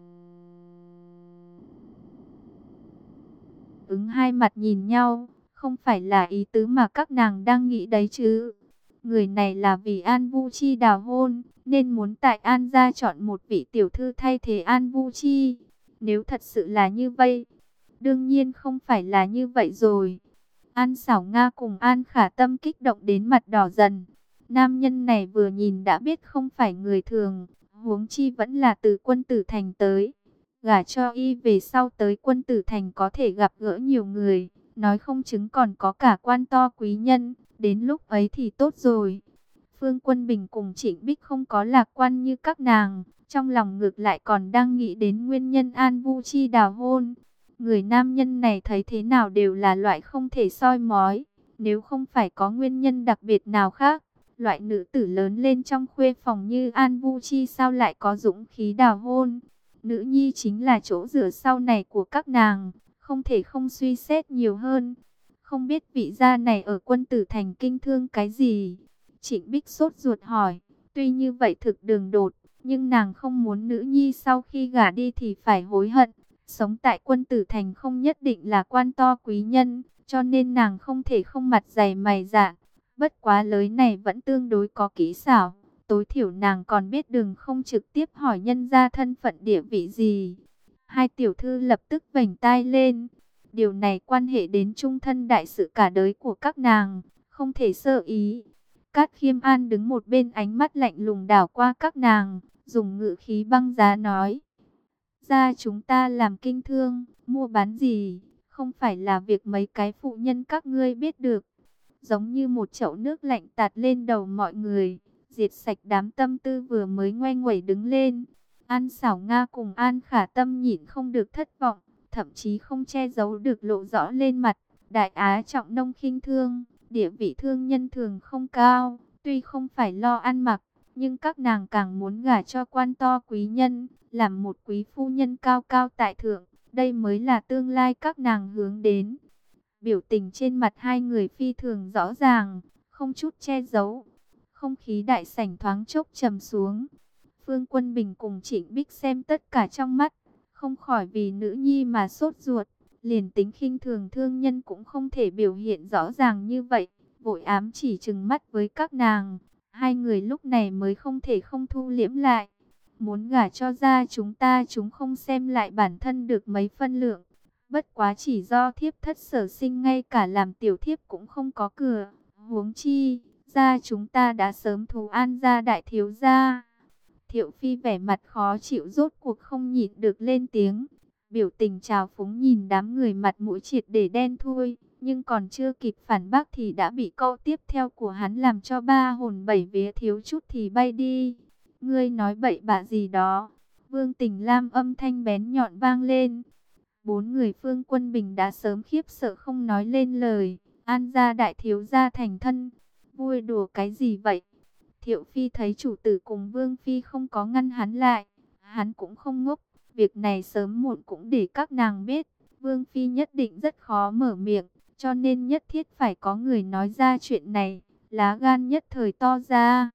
Speaker 1: ứng, hai mặt nhìn nhau, không phải là ý tứ mà các nàng đang nghĩ đấy chứ. Người này là vì An Vu Chi đào hôn, nên muốn tại An gia chọn một vị tiểu thư thay thế An Vu Chi. Nếu thật sự là như vậy, đương nhiên không phải là như vậy rồi. An Xảo Nga cùng An Khả Tâm kích động đến mặt đỏ dần. Nam nhân này vừa nhìn đã biết không phải người thường, huống chi vẫn là từ Quân Tử Thành tới. Gả cho y về sau tới Quân Tử Thành có thể gặp gỡ nhiều người, nói không chứng còn có cả quan to quý nhân, đến lúc ấy thì tốt rồi. Phương Quân Bình cùng Trịnh Bích không có lạc quan như các nàng, trong lòng ngược lại còn đang nghĩ đến nguyên nhân An Vu Chi đào hôn. Người nam nhân này thấy thế nào đều là loại không thể soi mói, nếu không phải có nguyên nhân đặc biệt nào khác. Loại nữ tử lớn lên trong khuê phòng như An Vu Chi sao lại có dũng khí đào hôn. Nữ nhi chính là chỗ dựa sau này của các nàng, không thể không suy xét nhiều hơn. Không biết vị gia này ở Quân Tử Thành kinh thương cái gì? Trịnh Bích sốt ruột hỏi. Tuy như vậy thực đường đột, nhưng nàng không muốn nữ nhi sau khi gả đi thì phải hối hận. Sống tại Quân Tử Thành không nhất định là quan to quý nhân, cho nên nàng không thể không mặt dày mày dạn. Bất quá lời này vẫn tương đối có kỹ xảo, tối thiểu nàng còn biết đường không trực tiếp hỏi nhân gia thân phận địa vị gì. Hai tiểu thư lập tức vểnh tai lên, điều này quan hệ đến chung thân đại sự cả đời của các nàng, không thể sơ ý. Cát Khiêm An đứng một bên, ánh mắt lạnh lùng đảo qua các nàng, dùng ngữ khí băng giá nói: "Gia chúng ta làm kinh thương, mua bán gì, không phải là việc mấy cái phụ nhân các ngươi biết được. Giống như một chậu nước lạnh tạt lên đầu mọi người, diệt sạch đám tâm tư vừa mới ngoe nguẩy đứng lên. An Xảo Nga cùng An Khả Tâm nhịn không được thất vọng, thậm chí không che giấu được lộ rõ lên mặt. Đại Á trọng nông khinh thương, địa vị thương nhân thường không cao, tuy không phải lo ăn mặc, nhưng các nàng càng muốn gả cho quan to quý nhân, làm một quý phu nhân cao cao tại thượng. Đây mới là tương lai các nàng hướng đến. Biểu tình trên mặt hai người phi thường rõ ràng, không chút che giấu. Không khí đại sảnh thoáng chốc trầm xuống. Phương Quân Bình cùng Trịnh Bích xem tất cả trong mắt, không khỏi vì nữ nhi mà sốt ruột. Liền tính khinh thường thương nhân cũng không thể biểu hiện rõ ràng như vậy, vội ám chỉ trừng mắt với các nàng. Hai người lúc này mới không thể không thu liễm lại. Muốn gả cho gia chúng ta, chúng không xem lại bản thân được mấy phân lượng. Bất quá chỉ do thiếp thất sở sinh, ngay cả làm tiểu thiếp cũng không có cửa. Huống chi, gia chúng ta đã sớm thù An gia đại thiếu gia. Thiệu Phi vẻ mặt khó chịu rốt cuộc không nhịn được lên tiếng. Biểu tình trào phúng nhìn đám người mặt mũi triệt để đen thui. Nhưng còn chưa kịp phản bác thì đã bị câu tiếp theo của hắn làm cho ba hồn bảy vía thiếu chút thì bay đi. Ngươi nói bậy bạ gì đó? Vương Tình Lam âm thanh bén nhọn vang lên. Bốn người Phương Quân Bình đã sớm khiếp sợ không nói lên lời. An gia đại thiếu gia thành thân. Vui đùa cái gì vậy? Thiệu Phi thấy chủ tử cùng Vương Phi không có ngăn hắn lại. Hắn cũng không ngốc. Việc này sớm muộn cũng để các nàng biết. Vương Phi nhất định rất khó mở miệng. Cho nên nhất thiết phải có người nói ra chuyện này. Lá gan nhất thời to ra.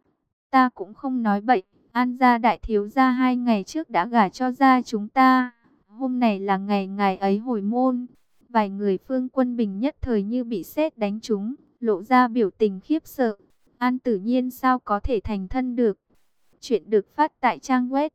Speaker 1: Ta cũng không nói bậy. An gia đại thiếu gia 2 ngày trước đã gả cho gia chúng ta. Hôm nay là ngày ngài ấy hồi môn. Vài người Phương Quân Bình nhất thời như bị sét đánh trúng, lộ ra biểu tình khiếp sợ. An Tử Nhiên sao có thể thành thân được? Chuyện được phát tại trang web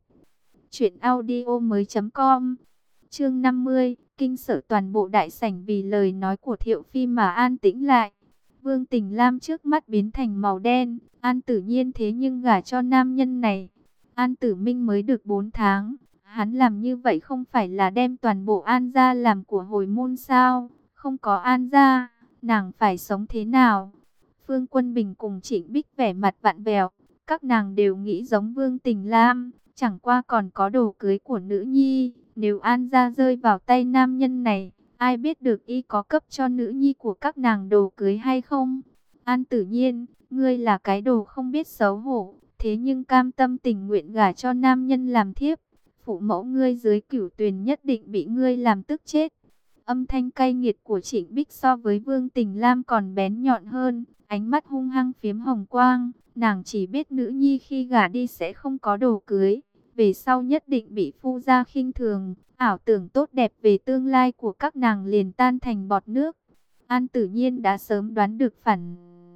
Speaker 1: truyệnaudiomoi.com. Chương 50, kinh sợ toàn bộ đại sảnh vì lời nói của Thiệu Phi mà an tĩnh lại. Vương Tình Lam trước mắt biến thành màu đen. An Tử Nhiên thế nhưng gả cho nam nhân này. An Tử Minh mới được 4 tháng. Hắn làm như vậy không phải là đem toàn bộ An gia làm của hồi môn sao? Không có An gia, nàng phải sống thế nào? Phương Quân Bình cùng Trịnh Bích vẻ mặt vặn vẹo. Các nàng đều nghĩ giống Vương Tình Lam, chẳng qua còn có đồ cưới của nữ nhi. Nếu An gia rơi vào tay nam nhân này, ai biết được y có cấp cho nữ nhi của các nàng đồ cưới hay không? An Tử Nhiên, ngươi là cái đồ không biết xấu hổ, thế nhưng cam tâm tình nguyện gả cho nam nhân làm thiếp. Phụ mẫu ngươi dưới Cửu Tuyền nhất định bị ngươi làm tức chết. Âm thanh cay nghiệt của Trịnh Bích so với Vương Tình Lam còn bén nhọn hơn, ánh mắt hung hăng phiếm hồng quang. Nàng chỉ biết nữ nhi khi gả đi sẽ không có đồ cưới, về sau nhất định bị phu gia khinh thường, ảo tưởng tốt đẹp về tương lai của các nàng liền tan thành bọt nước. An Tử Nhiên đã sớm đoán được phản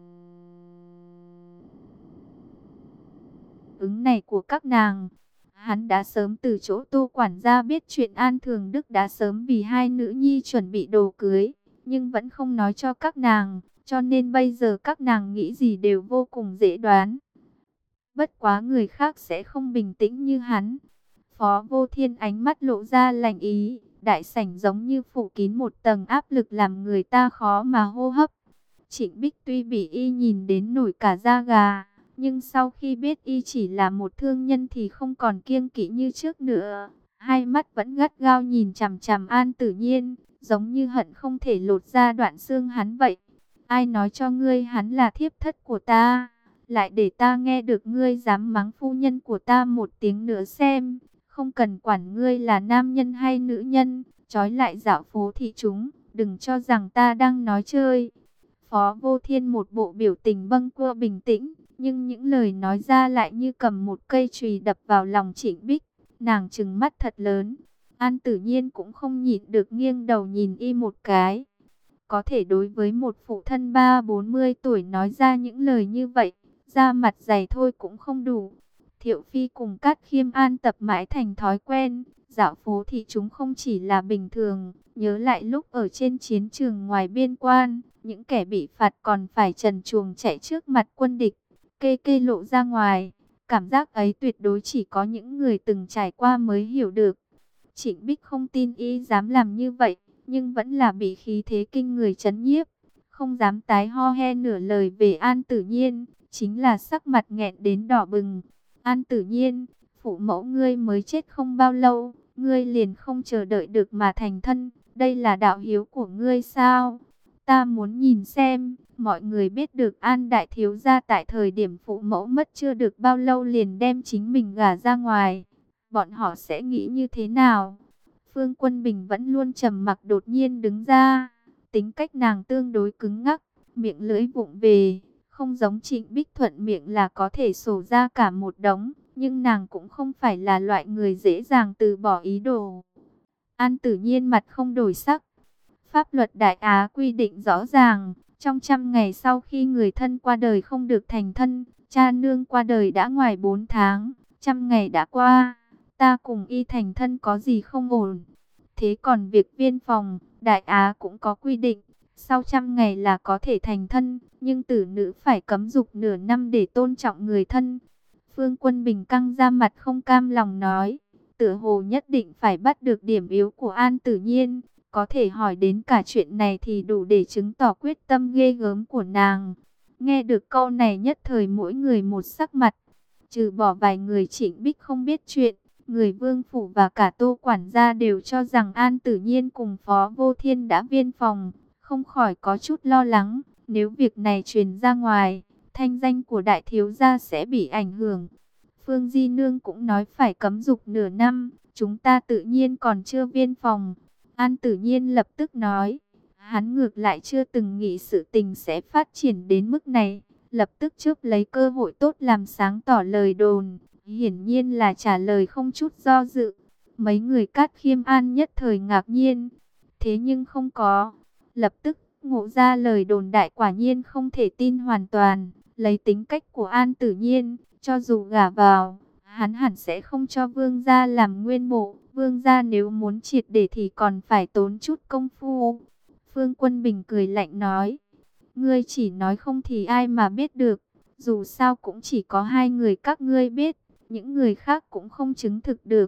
Speaker 1: ứng này của các nàng. Hắn đã sớm từ chỗ Tô quản gia biết chuyện An Thường Đức đã sớm vì hai nữ nhi chuẩn bị đồ cưới, nhưng vẫn không nói cho các nàng, cho nên bây giờ các nàng nghĩ gì đều vô cùng dễ đoán. Bất quá người khác sẽ không bình tĩnh như hắn. Phó Vô Thiên ánh mắt lộ ra lạnh ý, đại sảnh giống như phủ kín một tầng áp lực làm người ta khó mà hô hấp. Trịnh Bích tuy bị y nhìn đến nổi cả da gà, nhưng sau khi biết y chỉ là một thương nhân thì không còn kiêng kỵ như trước nữa. Hai mắt vẫn gắt gao nhìn chằm chằm An Tử Nhiên, giống như hận không thể lột ra đoạn xương hắn vậy. Ai nói cho ngươi hắn là thiếp thất của ta? Lại để ta nghe được ngươi dám mắng phu nhân của ta một tiếng nữa xem. Không cần quản ngươi là nam nhân hay nữ nhân, trói lại dạo phố thị chúng, đừng cho rằng ta đang nói chơi. Phó Vô Thiên một bộ biểu tình bâng quơ bình tĩnh, nhưng những lời nói ra lại như cầm một cây chùy đập vào lòng Trịnh Bích. Nàng trừng mắt thật lớn. An Tử Nhiên cũng không nhịn được nghiêng đầu nhìn y một cái. Có thể đối với một phụ thân 30-40 tuổi nói ra những lời như vậy, da mặt dày thôi cũng không đủ. Thiệu Phi cùng Cát Khiêm An tập mãi thành thói quen, dạo phố thị chúng không chỉ là bình thường. Nhớ lại lúc ở trên chiến trường ngoài biên quan, những kẻ bị phạt còn phải trần truồng chạy trước mặt quân địch, kê kê lộ ra ngoài. Cảm giác ấy tuyệt đối chỉ có những người từng trải qua mới hiểu được. Trịnh Bích không tin y dám làm như vậy, nhưng vẫn là bị khí thế kinh người chấn nhiếp, không dám tái ho he nửa lời về An Tử Nhiên, chính là sắc mặt nghẹn đến đỏ bừng. An Tử Nhiên, phụ mẫu ngươi mới chết không bao lâu, ngươi liền không chờ đợi được mà thành thân, đây là đạo hiếu của ngươi sao? Ta muốn nhìn xem, mọi người biết được An Đại Thiếu Gia tại thời điểm phụ mẫu mất chưa được bao lâu liền đem chính mình gả ra ngoài, bọn họ sẽ nghĩ như thế nào? Phương Quân Bình vẫn luôn trầm mặc đột nhiên đứng ra, tính cách nàng tương đối cứng ngắc, miệng lưỡi vụng về, không giống Trịnh Bích Thuận miệng là có thể sổ ra cả một đống, nhưng nàng cũng không phải là loại người dễ dàng từ bỏ ý đồ. An Tử Nhiên mặt không đổi sắc. Pháp luật Đại Á quy định rõ ràng, trong 100 ngày sau khi người thân qua đời không được thành thân, cha nương qua đời đã ngoài 4 tháng, 100 ngày đã qua, ta cùng y thành thân có gì không ổn. Thế còn việc viên phòng, Đại Á cũng có quy định, sau 100 ngày là có thể thành thân, nhưng tử nữ phải cấm dục nửa năm để tôn trọng người thân. Phương Quân Bình căng ra mặt không cam lòng nói, tựa hồ nhất định phải bắt được điểm yếu của An Tử Nhiên. Có thể hỏi đến cả chuyện này thì đủ để chứng tỏ quyết tâm ghê gớm của nàng. Nghe được câu này nhất thời mỗi người một sắc mặt. Trừ bỏ vài người Trịnh Bích không biết chuyện, người Vương Phủ và cả Tô quản gia đều cho rằng An Tử Nhiên cùng Phó Vô Thiên đã viên phòng. Không khỏi có chút lo lắng, nếu việc này truyền ra ngoài, thanh danh của đại thiếu gia sẽ bị ảnh hưởng. Phương Di Nương cũng nói phải cấm dục nửa năm, chúng ta tự nhiên còn chưa viên phòng. An Tử Nhiên lập tức nói, hắn ngược lại chưa từng nghĩ sự tình sẽ phát triển đến mức này, lập tức chớp lấy cơ hội tốt làm sáng tỏ lời đồn, hiển nhiên là trả lời không chút do dự. Mấy người Cát Khiêm An nhất thời ngạc nhiên, thế nhưng không có, lập tức ngộ ra lời đồn đại quả nhiên không thể tin hoàn toàn, lấy tính cách của An Tử Nhiên, cho dù gả vào, hắn hẳn sẽ không cho Vương gia làm nguyên bộ. Vương gia nếu muốn triệt để thì còn phải tốn chút công phu. Phương Quân Bình cười lạnh nói, ngươi chỉ nói không thì ai mà biết được, dù sao cũng chỉ có hai người các ngươi biết, những người khác cũng không chứng thực được.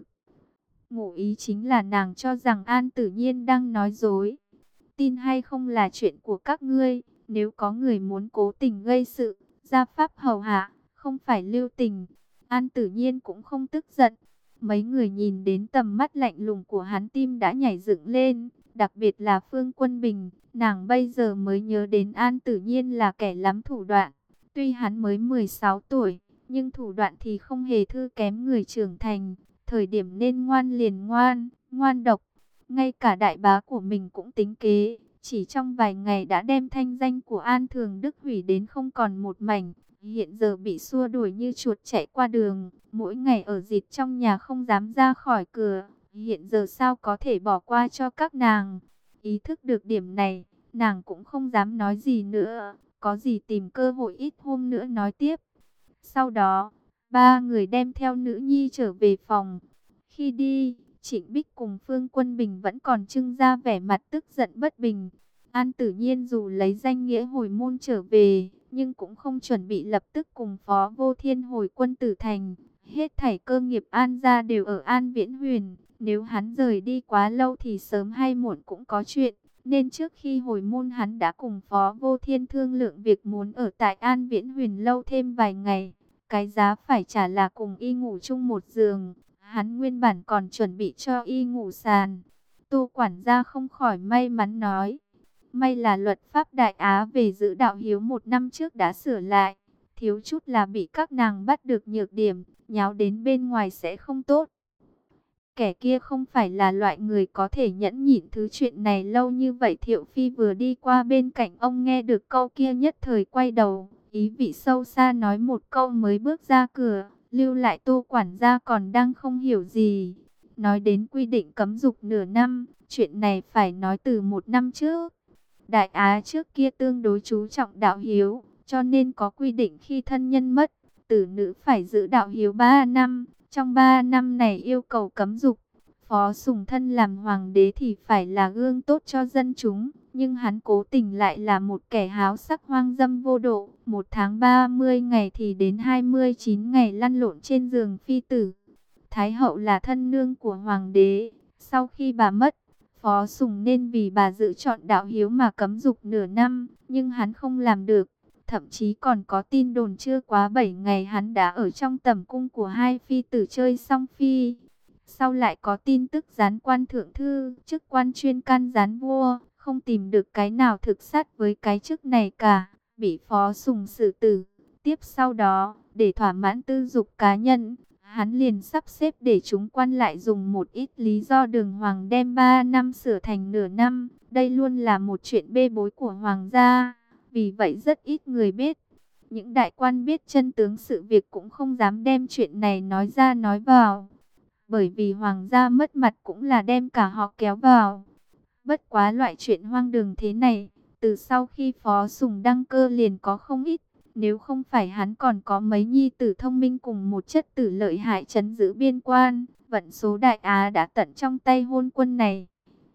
Speaker 1: Ngụ ý chính là nàng cho rằng An Tử Nhiên đang nói dối. Tin hay không là chuyện của các ngươi, nếu có người muốn cố tình gây sự, gia pháp hầu hạ, không phải lưu tình. An Tử Nhiên cũng không tức giận. Mấy người nhìn đến tầm mắt lạnh lùng của hắn tim đã nhảy dựng lên, đặc biệt là Phương Quân Bình, nàng bây giờ mới nhớ đến An Tử Nhiên là kẻ lắm thủ đoạn. Tuy hắn mới 16 tuổi, nhưng thủ đoạn thì không hề thua kém người trưởng thành, thời điểm nên ngoan liền ngoan, ngoan độc. Ngay cả đại bá của mình cũng tính kế, chỉ trong vài ngày đã đem thanh danh của An Thường Đức hủy đến không còn một mảnh. Hiện giờ bị xua đuổi như chuột chạy qua đường, mỗi ngày ở dịt trong nhà không dám ra khỏi cửa. Hiện giờ sao có thể bỏ qua cho các nàng? Ý thức được điểm này, nàng cũng không dám nói gì nữa, có gì tìm cơ hội ít hôm nữa nói tiếp. Sau đó, ba người đem theo nữ nhi trở về phòng. Khi đi, Trịnh Bích cùng Phương Quân Bình vẫn còn trưng ra vẻ mặt tức giận bất bình. An Tử Nhiên dù lấy danh nghĩa hồi môn trở về, nhưng cũng không chuẩn bị lập tức cùng Phó Vô Thiên hồi quân Tử Thành. Hết thảy cơ nghiệp An gia đều ở An Viễn Huyền. Nếu hắn rời đi quá lâu thì sớm hay muộn cũng có chuyện. Nên trước khi hồi môn hắn đã cùng Phó Vô Thiên thương lượng việc muốn ở tại An Viễn Huyền lâu thêm vài ngày. Cái giá phải trả là cùng y ngủ chung một giường. Hắn nguyên bản còn chuẩn bị cho y ngủ sàn. Tô quản gia không khỏi may mắn nói. May là luật pháp Đại Á về giữ đạo hiếu 1 năm trước đã sửa lại. Thiếu chút là bị các nàng bắt được nhược điểm, nháo đến bên ngoài sẽ không tốt. Kẻ kia không phải là loại người có thể nhẫn nhịn thứ chuyện này lâu như vậy. Thiệu Phi vừa đi qua bên cạnh ông nghe được câu kia nhất thời quay đầu, ý vị sâu xa nói một câu mới bước ra cửa, lưu lại Tô quản gia còn đang không hiểu gì. Nói đến quy định cấm dục nửa năm, chuyện này phải nói từ 1 năm trước. Đại Á trước kia tương đối chú trọng đạo hiếu, cho nên có quy định khi thân nhân mất, tử nữ phải giữ đạo hiếu 3 năm. Trong 3 năm này yêu cầu cấm dục. Phó Sùng Thân làm hoàng đế thì phải là gương tốt cho dân chúng, nhưng hắn cố tình lại là một kẻ háo sắc hoang dâm vô độ. 1 tháng 30 ngày thì đến 29 ngày lăn lộn trên giường phi tử. Thái hậu là thân nương của hoàng đế, sau khi bà mất, Phó Phó Sùng nên vì bà giữ chọn đạo hiếu mà cấm dục nửa năm, nhưng hắn không làm được. Thậm chí còn có tin đồn chưa quá 7 ngày hắn đã ở trong tẩm cung của hai phi tử chơi song phi. Sau lại có tin tức gián quan thượng thư, chức quan chuyên can gián vua, không tìm được cái nào thực sát với cái chức này cả, bị Phó Sùng xử tử. Tiếp sau đó, để thỏa mãn tư dục cá nhân, hắn liền sắp xếp để chúng quan lại dùng một ít lý do đường hoàng đem 3 năm sửa thành nửa năm. Đây luôn là một chuyện bê bối của hoàng gia, vì vậy rất ít người biết. Những đại quan biết chân tướng sự việc cũng không dám đem chuyện này nói ra nói vào, bởi vì hoàng gia mất mặt cũng là đem cả họ kéo vào. Bất quá loại chuyện hoang đường thế này, từ sau khi Phó Sùng đăng cơ liền có không ít. Nếu không phải hắn còn có mấy nhi tử thông minh cùng một chất tử lợi hại trấn giữ biên quan, vận số Đại Á đã tận trong tay hôn quân này.